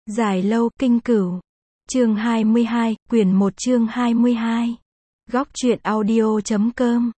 Dài lâu, kinh cửu. Chương 22, quyển 1 chương 22. Góc truyện audio.com.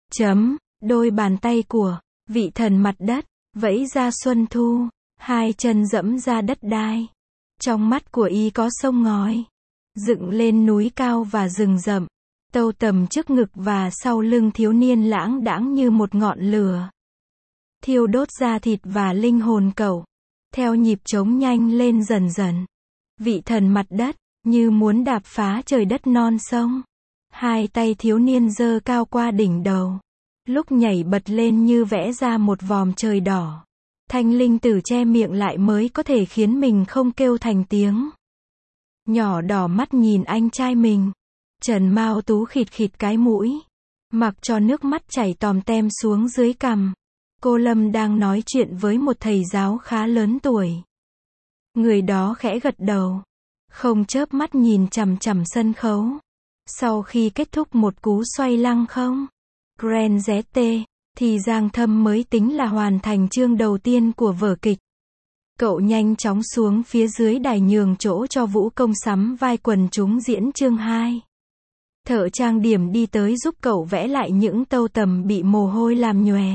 Đôi bàn tay của vị thần mặt đất, vẫy ra xuân thu, hai chân dẫm ra đất đai. Trong mắt của y có sông ngói, dựng lên núi cao và rừng rậm, tâu tầm trước ngực và sau lưng thiếu niên lãng đãng như một ngọn lửa, thiêu đốt da thịt và linh hồn cậu, theo nhịp trống nhanh lên dần dần. Vị thần mặt đất, như muốn đạp phá trời đất non sông. Hai tay thiếu niên giơ cao qua đỉnh đầu, lúc nhảy bật lên như vẽ ra một vòm trời đỏ. Thanh linh tử che miệng lại mới có thể khiến mình không kêu thành tiếng. Nhỏ đỏ mắt nhìn anh trai mình. Trần Mao Tú khịt khịt cái mũi, mặc cho nước mắt chảy tòm tem xuống dưới cằm. Cô Lâm đang nói chuyện với một thầy giáo khá lớn tuổi. Người đó khẽ gật đầu, không chớp mắt nhìn chằm chằm sân khấu. Sau khi kết thúc một cú xoay lăng không Grand ZT, thì Giang Thâm mới tính là hoàn thành chương đầu tiên của vở kịch. Cậu nhanh chóng xuống phía dưới đài nhường chỗ cho vũ công sắm vai quần chúng diễn chương 2. Thợ trang điểm đi tới giúp cậu vẽ lại những tâu tầm bị mồ hôi làm nhòe.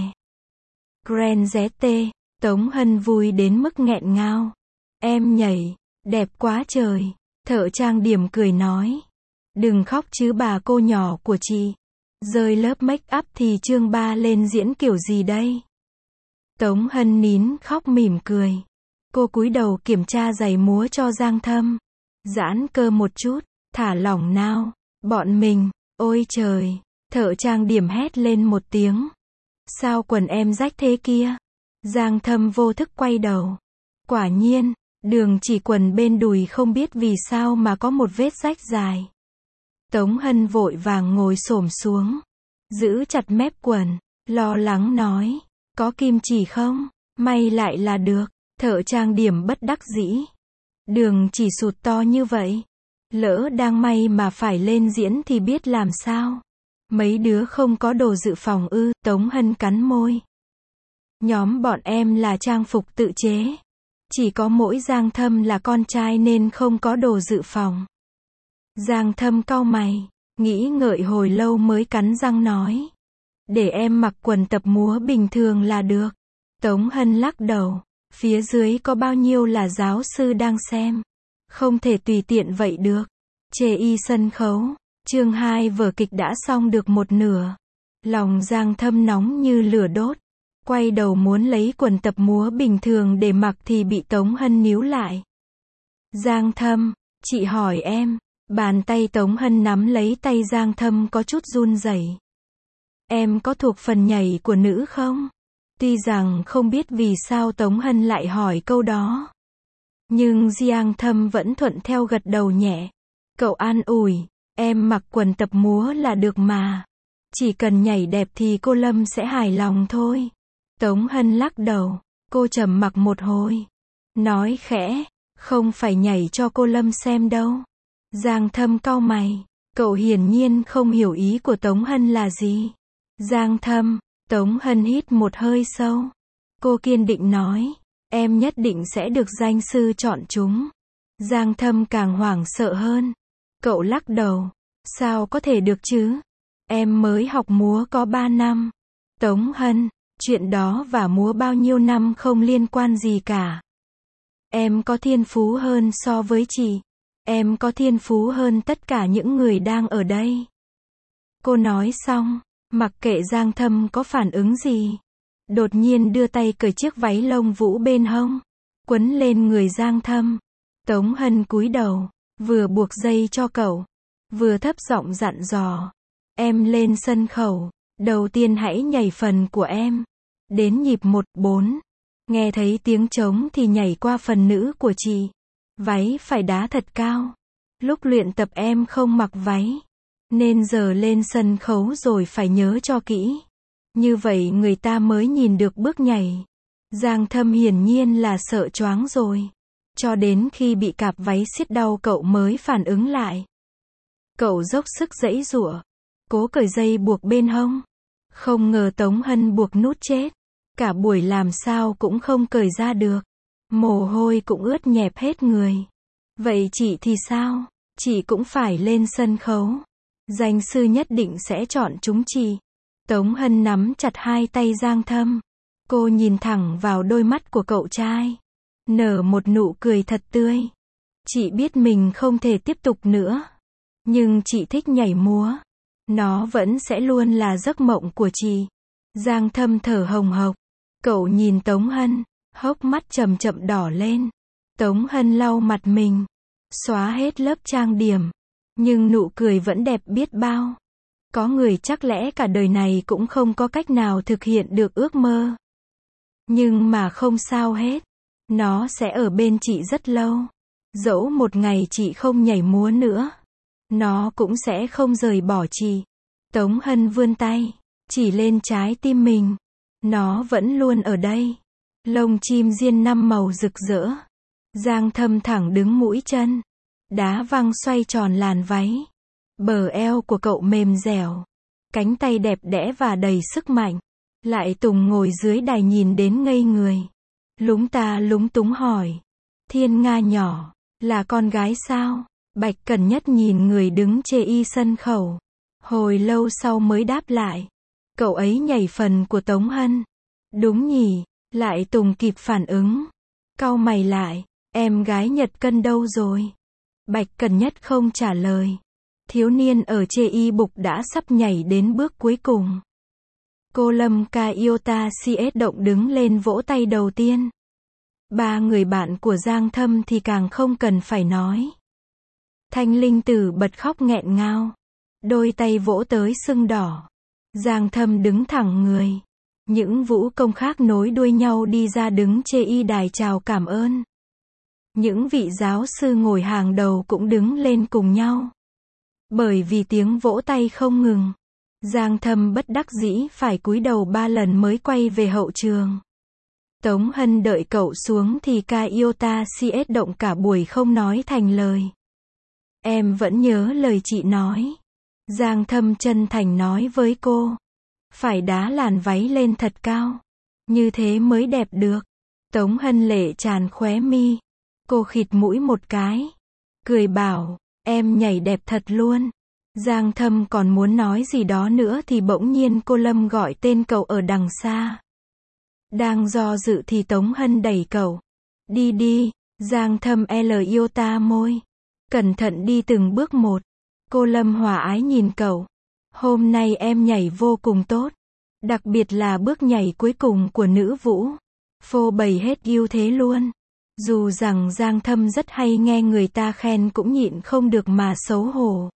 Grand ZT, Tống Hân vui đến mức nghẹn ngào. Em nhảy, đẹp quá trời. Thợ trang điểm cười nói. Đừng khóc chứ bà cô nhỏ của chị. Rơi lớp make up thì chương 3 lên diễn kiểu gì đây? Tống Hân nín khóc mỉm cười. Cô cúi đầu kiểm tra giày múa cho Giang Thâm. Giãn cơ một chút, thả lỏng nào. Bọn mình, ôi trời. Thợ trang điểm hét lên một tiếng. Sao quần em rách thế kia? Giang Thâm vô thức quay đầu. Quả nhiên, đường chỉ quần bên đùi không biết vì sao mà có một vết rách dài. Tống Hân vội vàng ngồi xổm xuống, giữ chặt mép quần, lo lắng nói, có kim chỉ không? May lại là được. Thợ trang điểm bất đắc dĩ. Đường chỉ sụt to như vậy, lỡ đang may mà phải lên diễn thì biết làm sao? Mấy đứa không có đồ dự phòng ư? Tống Hân cắn môi. Nhóm bọn em là trang phục tự chế. Chỉ có mỗi Giang Thâm là con trai nên không có đồ dự phòng. Giang Thâm cau mày, nghĩ ngợi hồi lâu mới cắn răng nói. Để em mặc quần tập múa bình thường là được. Tống Hân lắc đầu. Phía dưới có bao nhiêu là giáo sư đang xem. Không thể tùy tiện vậy được. Chê y sân khấu. Chương 2 vở kịch đã xong được một nửa. Lòng Giang Thâm nóng như lửa đốt. Quay đầu muốn lấy quần tập múa bình thường để mặc thì bị Tống Hân níu lại. Giang Thâm, chị hỏi em. Bàn tay Tống Hân nắm lấy tay Giang Thâm có chút run rẩy. Em có thuộc phần nhảy của nữ không? Tuy rằng không biết vì sao Tống Hân lại hỏi câu đó, nhưng Giang Thâm vẫn thuận theo gật đầu nhẹ. Cậu an ủi, em mặc quần tập múa là được mà. Chỉ cần nhảy đẹp thì cô Lâm sẽ hài lòng thôi. Tống Hân lắc đầu, cô trầm mặc một hồi. Nói khẽ, không phải nhảy cho cô Lâm xem đâu. Giang Thâm cau mày, cậu hiển nhiên không hiểu ý của Tống Hân là gì. Giang Thâm, Tống Hân hít một hơi sâu. Cô kiên định nói, em nhất định sẽ được danh sư chọn chúng. Giang Thâm càng hoảng sợ hơn. Cậu lắc đầu, sao có thể được chứ? Em mới học múa có 3 năm. Tống Hân, chuyện đó và múa bao nhiêu năm không liên quan gì cả. Em có thiên phú hơn so với chị. Em có thiên phú hơn tất cả những người đang ở đây. Cô nói xong, mặc kệ Giang Thâm có phản ứng gì, đột nhiên đưa tay cởi chiếc váy lông vũ bên hông, quấn lên người Giang Thâm. Tống Hân cúi đầu, vừa buộc dây cho cậu, vừa thấp giọng dặn dò. Em lên sân khấu, đầu tiên hãy nhảy phần của em. Đến nhịp 1-4, nghe thấy tiếng trống thì nhảy qua phần nữ của chị. Váy phải đá thật cao. Lúc luyện tập em không mặc váy, nên giờ lên sân khấu rồi phải nhớ cho kỹ. Như vậy người ta mới nhìn được bước nhảy. Giang Thâm hiển nhiên là sợ choáng rồi. Cho đến khi bị cạp váy siết đau cậu mới phản ứng lại. Cậu dốc sức giãy giụa, cố cởi dây buộc bên hông. Không ngờ Tống Hân buộc nút chết. Cả buổi làm sao cũng không cởi ra được. Mồ hôi cũng ướt nhẹp hết người. Vậy chị thì sao? Chị cũng phải lên sân khấu. Danh sư nhất định sẽ chọn chúng chị. Tống Hân nắm chặt hai tay Giang Thâm. Cô nhìn thẳng vào đôi mắt của cậu trai. Nở một nụ cười thật tươi. Chị biết mình không thể tiếp tục nữa. Nhưng chị thích nhảy múa. Nó vẫn sẽ luôn là giấc mộng của chị. Giang Thâm thở hồng hộc. Cậu nhìn Tống Hân. Hốc mắt chậm chậm đỏ lên. Tống Hân lau mặt mình. Xóa hết lớp trang điểm. Nhưng nụ cười vẫn đẹp biết bao. Có người chắc lẽ cả đời này cũng không có cách nào thực hiện được ước mơ. Nhưng mà không sao hết. Nó sẽ ở bên chị rất lâu. Dẫu một ngày chị không nhảy múa nữa. Nó cũng sẽ không rời bỏ chị. Tống Hân vươn tay. Chỉ lên trái tim mình. Nó vẫn luôn ở đây. Lông chim diên 5 màu rực rỡ. Giang Thâm thẳng đứng mũi chân. Đá văng xoay tròn làn váy. Bờ eo của cậu mềm dẻo. Cánh tay đẹp đẽ và đầy sức mạnh. Lại Tùng ngồi dưới đài nhìn đến ngây người. Lúng ta lúng túng hỏi. Thiên Nga nhỏ, là con gái sao? Bạch Cẩn Nhất nhìn người đứng chê y sân khấu. Hồi lâu sau mới đáp lại. Cậu ấy nhảy phần của Tống Hân. Đúng nhỉ, Lại Tùng kịp phản ứng. Cau mày lại, em gái Nhật Cân đâu rồi? Bạch Cẩn Nhất không trả lời. Thiếu niên ở chê y bục đã sắp nhảy đến bước cuối cùng. Cô Lâm Kaiota CS động đứng lên vỗ tay đầu tiên. Ba người bạn của Giang Thâm thì càng không cần phải nói. Thanh Linh Tử bật khóc nghẹn ngào. Đôi tay vỗ tới sưng đỏ. Giang Thâm đứng thẳng người. Những vũ công khác nối đuôi nhau đi ra đứng chê y đài chào cảm ơn. Những vị giáo sư ngồi hàng đầu cũng đứng lên cùng nhau. Bởi vì tiếng vỗ tay không ngừng. Giang Thâm bất đắc dĩ phải cúi đầu 3 lần mới quay về hậu trường. Tống Hân đợi cậu xuống thì Kaiota CS động cả buổi không nói thành lời. Em vẫn nhớ lời chị nói. Giang Thâm chân thành nói với cô. Phải đá làn váy lên thật cao. Như thế mới đẹp được. Tống Hân lệ tràn khóe mi. Cô khịt mũi một cái. Cười bảo, em nhảy đẹp thật luôn. Giang Thâm còn muốn nói gì đó nữa thì bỗng nhiên cô Lâm gọi tên cậu ở đằng xa. Đang do dự thì Tống Hân đẩy cậu. Đi đi, Giang Thâm iota môi. Cẩn thận đi từng bước một. Cô Lâm hòa ái nhìn cậu. Hôm nay em nhảy vô cùng tốt. Đặc biệt là bước nhảy cuối cùng của nữ vũ. Phô bày hết ưu thế luôn. Dù rằng Giang Thâm rất hay nghe người ta khen cũng nhịn không được mà xấu hổ.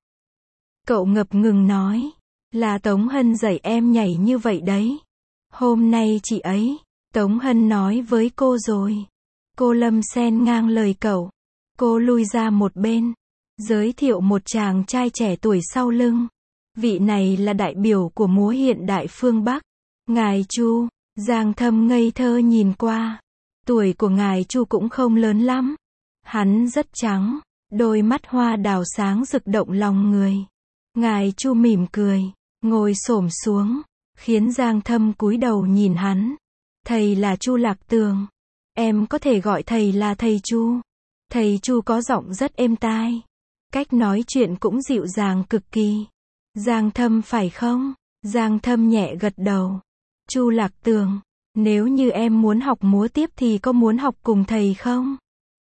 Cậu ngập ngừng nói. Là Tống Hân dạy em nhảy như vậy đấy. Hôm nay chị ấy, Tống Hân nói với cô rồi. Cô Lâm xen ngang lời cậu. Cô lui ra một bên. Giới thiệu một chàng trai trẻ tuổi sau lưng. Vị này là đại biểu của múa hiện đại phương Bắc. Ngài Chu. Giang Thâm ngây thơ nhìn qua. Tuổi của ngài Chu cũng không lớn lắm. Hắn rất trắng. Đôi mắt hoa đào sáng rực động lòng người. Ngài Chu mỉm cười. Ngồi xổm xuống. Khiến Giang Thâm cúi đầu nhìn hắn. Thầy là Chu Lạc Tường. Em có thể gọi thầy là thầy Chu. Thầy Chu có giọng rất êm tai. Cách nói chuyện cũng dịu dàng cực kỳ. Giang Thâm phải không? Giang Thâm nhẹ gật đầu. Chu Lạc Tường, nếu như em muốn học múa tiếp thì có muốn học cùng thầy không?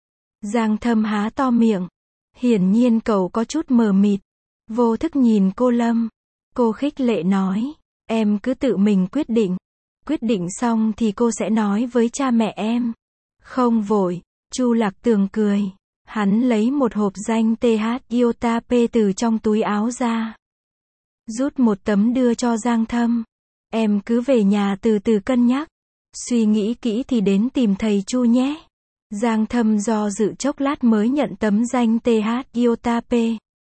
Giang Thâm há to miệng. Hiển nhiên cậu có chút mờ mịt. Vô thức nhìn cô Lâm. Cô khích lệ nói. Em cứ tự mình quyết định. Quyết định xong thì cô sẽ nói với cha mẹ em. Không vội. Chu Lạc Tường cười. Hắn lấy một hộp danh TH iota P từ trong túi áo ra. Rút một tấm đưa cho Giang Thâm. Em cứ về nhà từ từ cân nhắc. Suy nghĩ kỹ thì đến tìm thầy Chu nhé. Giang Thâm do dự chốc lát mới nhận tấm danh TH iota P.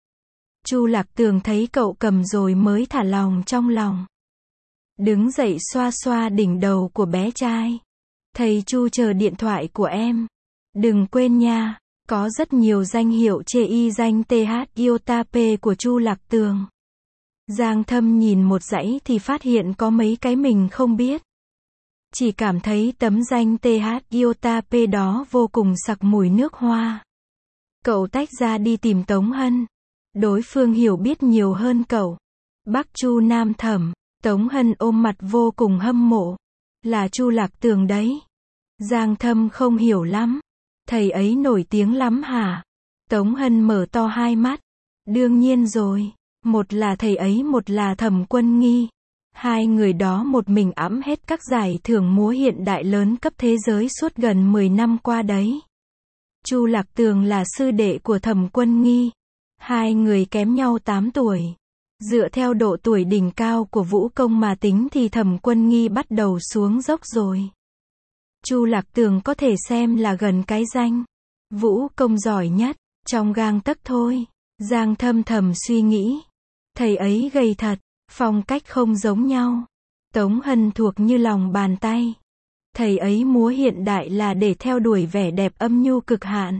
Chu Lạc Tường thấy cậu cầm rồi mới thả lòng trong lòng. Đứng dậy xoa xoa đỉnh đầu của bé trai. Thầy Chu chờ điện thoại của em. Đừng quên nha, có rất nhiều danh hiệu chê y danh TH iota P của Chu Lạc Tường. Giang Thâm nhìn một dãy thì phát hiện có mấy cái mình không biết. Chỉ cảm thấy tấm danh TH Iota P đó vô cùng sặc mùi nước hoa. Cậu tách ra đi tìm Tống Hân. Đối phương hiểu biết nhiều hơn cậu. Bắc Chu Nam Thẩm. Tống Hân ôm mặt vô cùng hâm mộ. Là Chu Lạc Tường đấy. Giang Thâm không hiểu lắm. Thầy ấy nổi tiếng lắm hả? Tống Hân mở to hai mắt. Đương nhiên rồi. Một là thầy ấy, một là Thẩm Quân Nghi. Hai người đó một mình ẵm hết các giải thưởng múa hiện đại lớn cấp thế giới suốt gần 10 năm qua đấy. Chu Lạc Tường là sư đệ của Thẩm Quân Nghi. Hai người kém nhau 8 tuổi. Dựa theo độ tuổi đỉnh cao của vũ công mà tính thì Thẩm Quân Nghi bắt đầu xuống dốc rồi. Chu Lạc Tường có thể xem là gần cái danh vũ công giỏi nhất, trong gang tấc thôi. Giang Thâm thầm suy nghĩ. Thầy ấy gầy thật, phong cách không giống nhau. Tống Hân thuộc như lòng bàn tay. Thầy ấy múa hiện đại là để theo đuổi vẻ đẹp âm nhu cực hạn.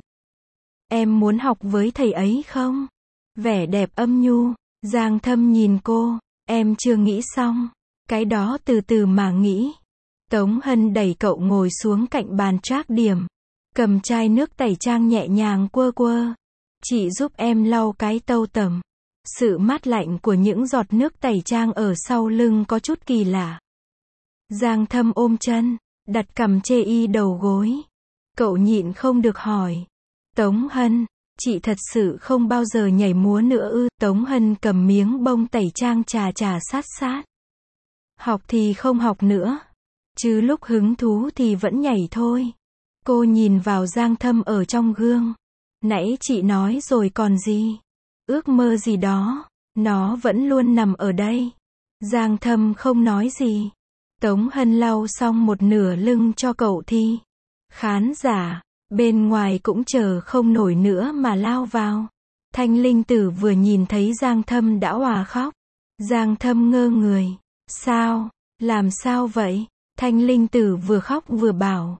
Em muốn học với thầy ấy không? Vẻ đẹp âm nhu. Giang Thâm nhìn cô. Em chưa nghĩ xong. Cái đó từ từ mà nghĩ. Tống Hân đẩy cậu ngồi xuống cạnh bàn trắc điểm. Cầm chai nước tẩy trang nhẹ nhàng quơ quơ. Chị giúp em lau cái tâu tầm. Sự mát lạnh của những giọt nước tẩy trang ở sau lưng có chút kỳ lạ. Giang Thâm ôm chân, đặt cằm chê y đầu gối. Cậu nhịn không được hỏi. Tống Hân, chị thật sự không bao giờ nhảy múa nữa ư? Tống Hân cầm miếng bông tẩy trang chà chà sát sát. Học thì không học nữa. Chứ lúc hứng thú thì vẫn nhảy thôi. Cô nhìn vào Giang Thâm ở trong gương. Nãy chị nói rồi còn gì? Ước mơ gì đó. Nó vẫn luôn nằm ở đây. Giang Thâm không nói gì. Tống Hân lau xong một nửa lưng cho cậu thi. Khán giả bên ngoài cũng chờ không nổi nữa mà lao vào. Thanh Linh Tử vừa nhìn thấy Giang Thâm đã òa khóc. Giang Thâm ngơ người. Sao? Làm sao vậy? Thanh Linh Tử vừa khóc vừa bảo.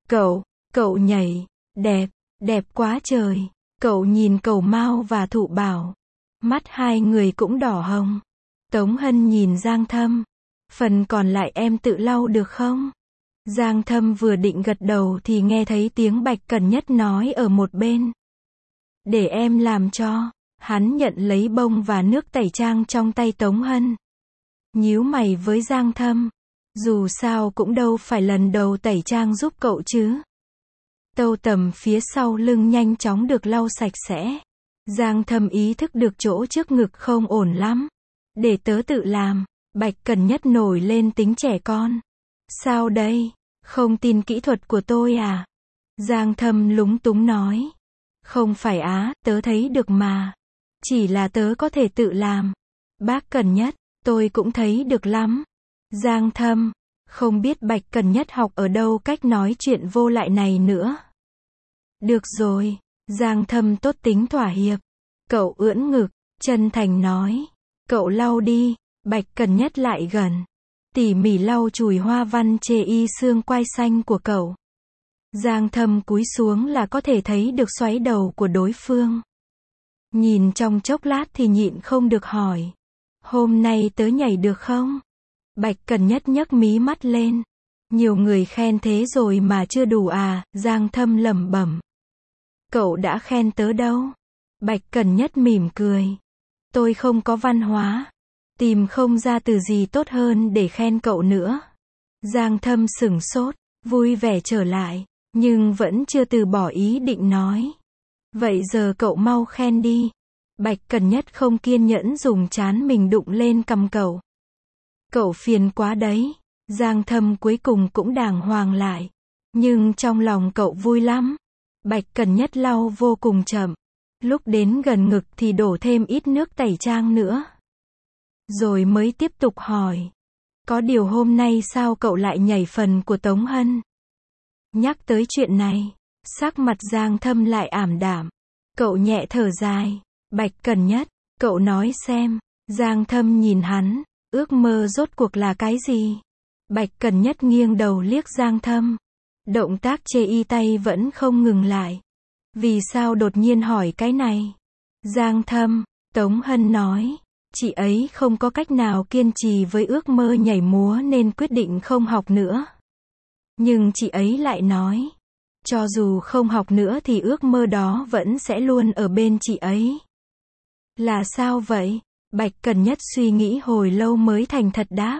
Cậu nhảy. Đẹp, đẹp quá trời. Cậu nhìn Cầu Mao và Thụ Bảo. Mắt hai người cũng đỏ hồng. Tống Hân nhìn Giang Thâm. Phần còn lại em tự lau được không? Giang Thâm vừa định gật đầu thì nghe thấy tiếng Bạch Cẩn Nhất nói ở một bên. Để em làm cho. Hắn nhận lấy bông và nước tẩy trang trong tay Tống Hân. Nhíu mày với Giang Thâm. Dù sao cũng đâu phải lần đầu tẩy trang giúp cậu chứ. Tâu tầm phía sau lưng nhanh chóng được lau sạch sẽ. Giang Thâm ý thức được chỗ trước ngực không ổn lắm. Để tớ tự làm. Bạch Cẩn Nhất nổi lên tính trẻ con. Sao đây? Không tin kỹ thuật của tôi à? Giang Thâm lúng túng nói. Không phải á, tớ thấy được mà. Chỉ là tớ có thể tự làm. Bác Cẩn Nhất, tôi cũng thấy được lắm. Giang Thâm, không biết Bạch Cẩn Nhất học ở đâu cách nói chuyện vô lại này nữa. Được rồi, Giang Thâm tốt tính thỏa hiệp. Cậu ưỡn ngực, chân thành nói. Cậu lau đi. Bạch Cẩn Nhất lại gần. Tỉ mỉ lau chùi hoa văn chê y xương quai xanh của cậu. Giang Thâm cúi xuống là có thể thấy được xoáy đầu của đối phương. Nhìn trong chốc lát thì nhịn không được hỏi. Hôm nay tớ nhảy được không? Bạch Cẩn Nhất nhấc mí mắt lên. Nhiều người khen thế rồi mà chưa đủ à? Giang Thâm lẩm bẩm. Cậu đã khen tớ đâu? Bạch Cẩn Nhất mỉm cười. Tôi không có văn hóa. Tìm không ra từ gì tốt hơn để khen cậu nữa. Giang Thâm sửng sốt, vui vẻ trở lại, nhưng vẫn chưa từ bỏ ý định nói. Vậy giờ cậu mau khen đi. Bạch Cẩn Nhất không kiên nhẫn dùng trán mình đụng lên cằm cậu. Cậu phiền quá đấy. Giang Thâm cuối cùng cũng đàng hoàng lại. Nhưng trong lòng cậu vui lắm. Bạch Cẩn Nhất lau vô cùng chậm. Lúc đến gần ngực thì đổ thêm ít nước tẩy trang nữa. Rồi mới tiếp tục hỏi. Có điều hôm nay sao cậu lại nhảy phần của Tống Hân? Nhắc tới chuyện này, sắc mặt Giang Thâm lại ảm đạm. Cậu nhẹ thở dài. Bạch Cẩn Nhất, cậu nói xem. Giang Thâm nhìn hắn. Ước mơ rốt cuộc là cái gì? Bạch Cẩn Nhất nghiêng đầu liếc Giang Thâm. Động tác chê y tay vẫn không ngừng lại. Vì sao đột nhiên hỏi cái này? Giang Thâm, Tống Hân nói. Chị ấy không có cách nào kiên trì với ước mơ nhảy múa nên quyết định không học nữa. Nhưng chị ấy lại nói, cho dù không học nữa thì ước mơ đó vẫn sẽ luôn ở bên chị ấy. Là sao vậy? Bạch Cần Nhất suy nghĩ hồi lâu mới thành thật đáp.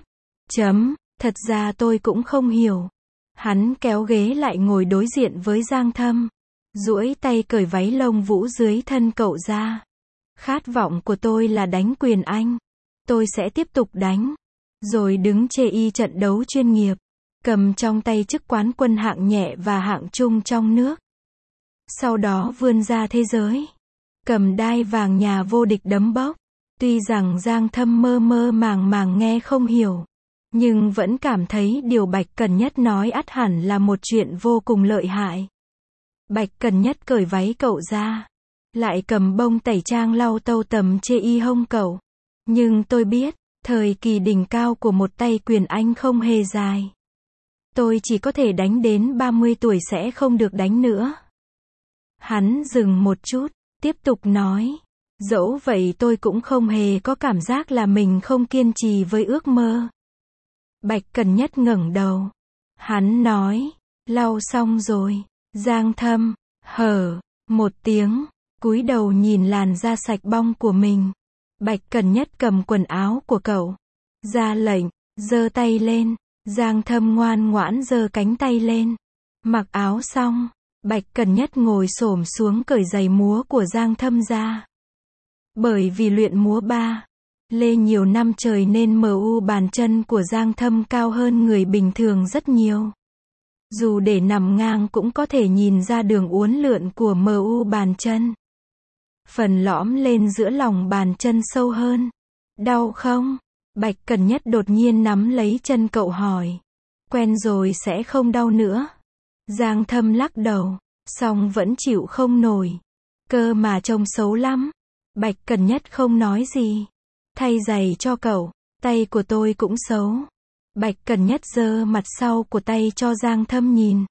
Thật ra tôi cũng không hiểu. Hắn kéo ghế lại ngồi đối diện với Giang Thâm. Duỗi tay cởi váy lông vũ dưới thân cậu ra. Khát vọng của tôi là đánh quyền Anh. Tôi sẽ tiếp tục đánh. Rồi đứng chê y trận đấu chuyên nghiệp. Cầm trong tay chức quán quân hạng nhẹ và hạng trung trong nước. Sau đó vươn ra thế giới. Cầm đai vàng nhà vô địch đấm bốc. Tuy rằng Giang Thâm mơ mơ màng màng nghe không hiểu. Nhưng vẫn cảm thấy điều Bạch Cần Nhất nói ắt hẳn là một chuyện vô cùng lợi hại. Bạch Cần Nhất cởi váy cậu ra. Lại cầm bông tẩy trang lau tâu tầm chê y hông cậu. Nhưng tôi biết, thời kỳ đỉnh cao của một tay quyền Anh không hề dài. Tôi chỉ có thể đánh đến 30 tuổi sẽ không được đánh nữa. Hắn dừng một chút, tiếp tục nói. Dẫu vậy tôi cũng không hề có cảm giác là mình không kiên trì với ước mơ. Bạch Cần Nhất ngẩng đầu. Hắn nói, lau xong rồi. Giang Thâm, hở, một tiếng, cúi đầu nhìn làn da sạch bong của mình. Bạch Cần Nhất cầm quần áo của cậu. Ra lệnh, giơ tay lên. Giang Thâm ngoan ngoãn giơ cánh tay lên. Mặc áo xong, Bạch Cần Nhất ngồi xổm xuống cởi giày múa của Giang Thâm ra. Bởi vì luyện múa ba lê nhiều năm trời nên MU bàn chân của Giang Thâm cao hơn người bình thường rất nhiều. Dù để nằm ngang cũng có thể nhìn ra đường uốn lượn của MU bàn chân. Phần lõm lên giữa lòng bàn chân sâu hơn. Đau không? Bạch Cần Nhất đột nhiên nắm lấy chân cậu hỏi. Quen rồi sẽ không đau nữa. Giang Thâm lắc đầu. Song vẫn chịu không nổi. Cơ mà trông xấu lắm. Bạch Cần Nhất không nói gì. Thay giày cho cậu. Tay của tôi cũng xấu. Bạch Cần Nhất giơ mặt sau của tay cho Giang Thâm nhìn.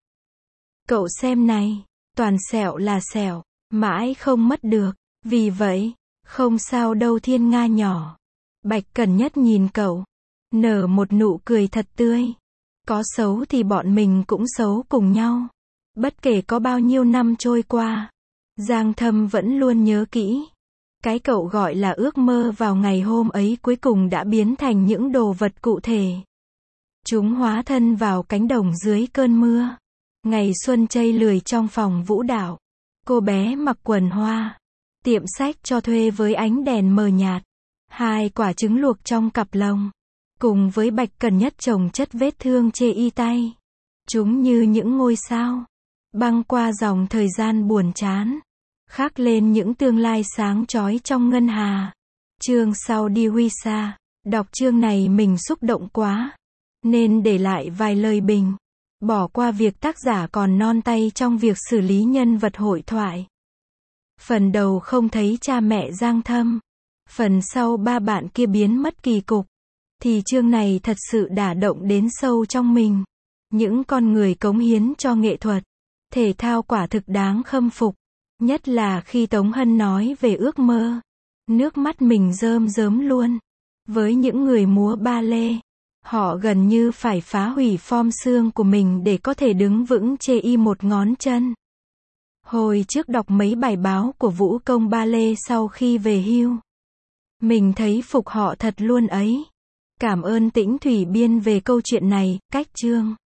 Cậu xem này. Toàn sẹo là sẹo. Mãi không mất được. Vì vậy, không sao đâu Thiên Nga nhỏ. Bạch Cần Nhất nhìn cậu. Nở một nụ cười thật tươi. Có xấu thì bọn mình cũng xấu cùng nhau. Bất kể có bao nhiêu năm trôi qua. Giang Thâm vẫn luôn nhớ kỹ. Cái cậu gọi là ước mơ vào ngày hôm ấy cuối cùng đã biến thành những đồ vật cụ thể. Chúng hóa thân vào cánh đồng dưới cơn mưa. Ngày xuân chây lười trong phòng vũ đạo. Cô bé mặc quần hoa. Tiệm sách cho thuê với ánh đèn mờ nhạt. 2 quả trứng luộc trong cặp lồng. Cùng với Bạch Cần Nhất chồng chất vết thương chê y tay. Chúng như những ngôi sao. Băng qua dòng thời gian buồn chán. Khắc lên những tương lai sáng chói trong ngân hà. Chương sau đi huy xa. Đọc chương này mình xúc động quá. Nên để lại vài lời bình. Bỏ qua việc tác giả còn non tay trong việc xử lý nhân vật hội thoại. Phần đầu không thấy cha mẹ Giang Thâm. Phần sau ba bạn kia biến mất kỳ cục. Thì chương này thật sự đả động đến sâu trong mình. Những con người cống hiến cho nghệ thuật. Thể thao quả thực đáng khâm phục. Nhất là khi Tống Hân nói về ước mơ. Nước mắt mình rơm rớm luôn. Với những người múa ba lê. Họ gần như phải phá hủy form xương của mình để có thể đứng vững chê y một ngón chân. Hồi trước đọc mấy bài báo của vũ công ba lê sau khi về hưu. Mình thấy phục họ thật luôn ấy. Cảm ơn Tĩnh Thủy biên về câu chuyện này, cách chương.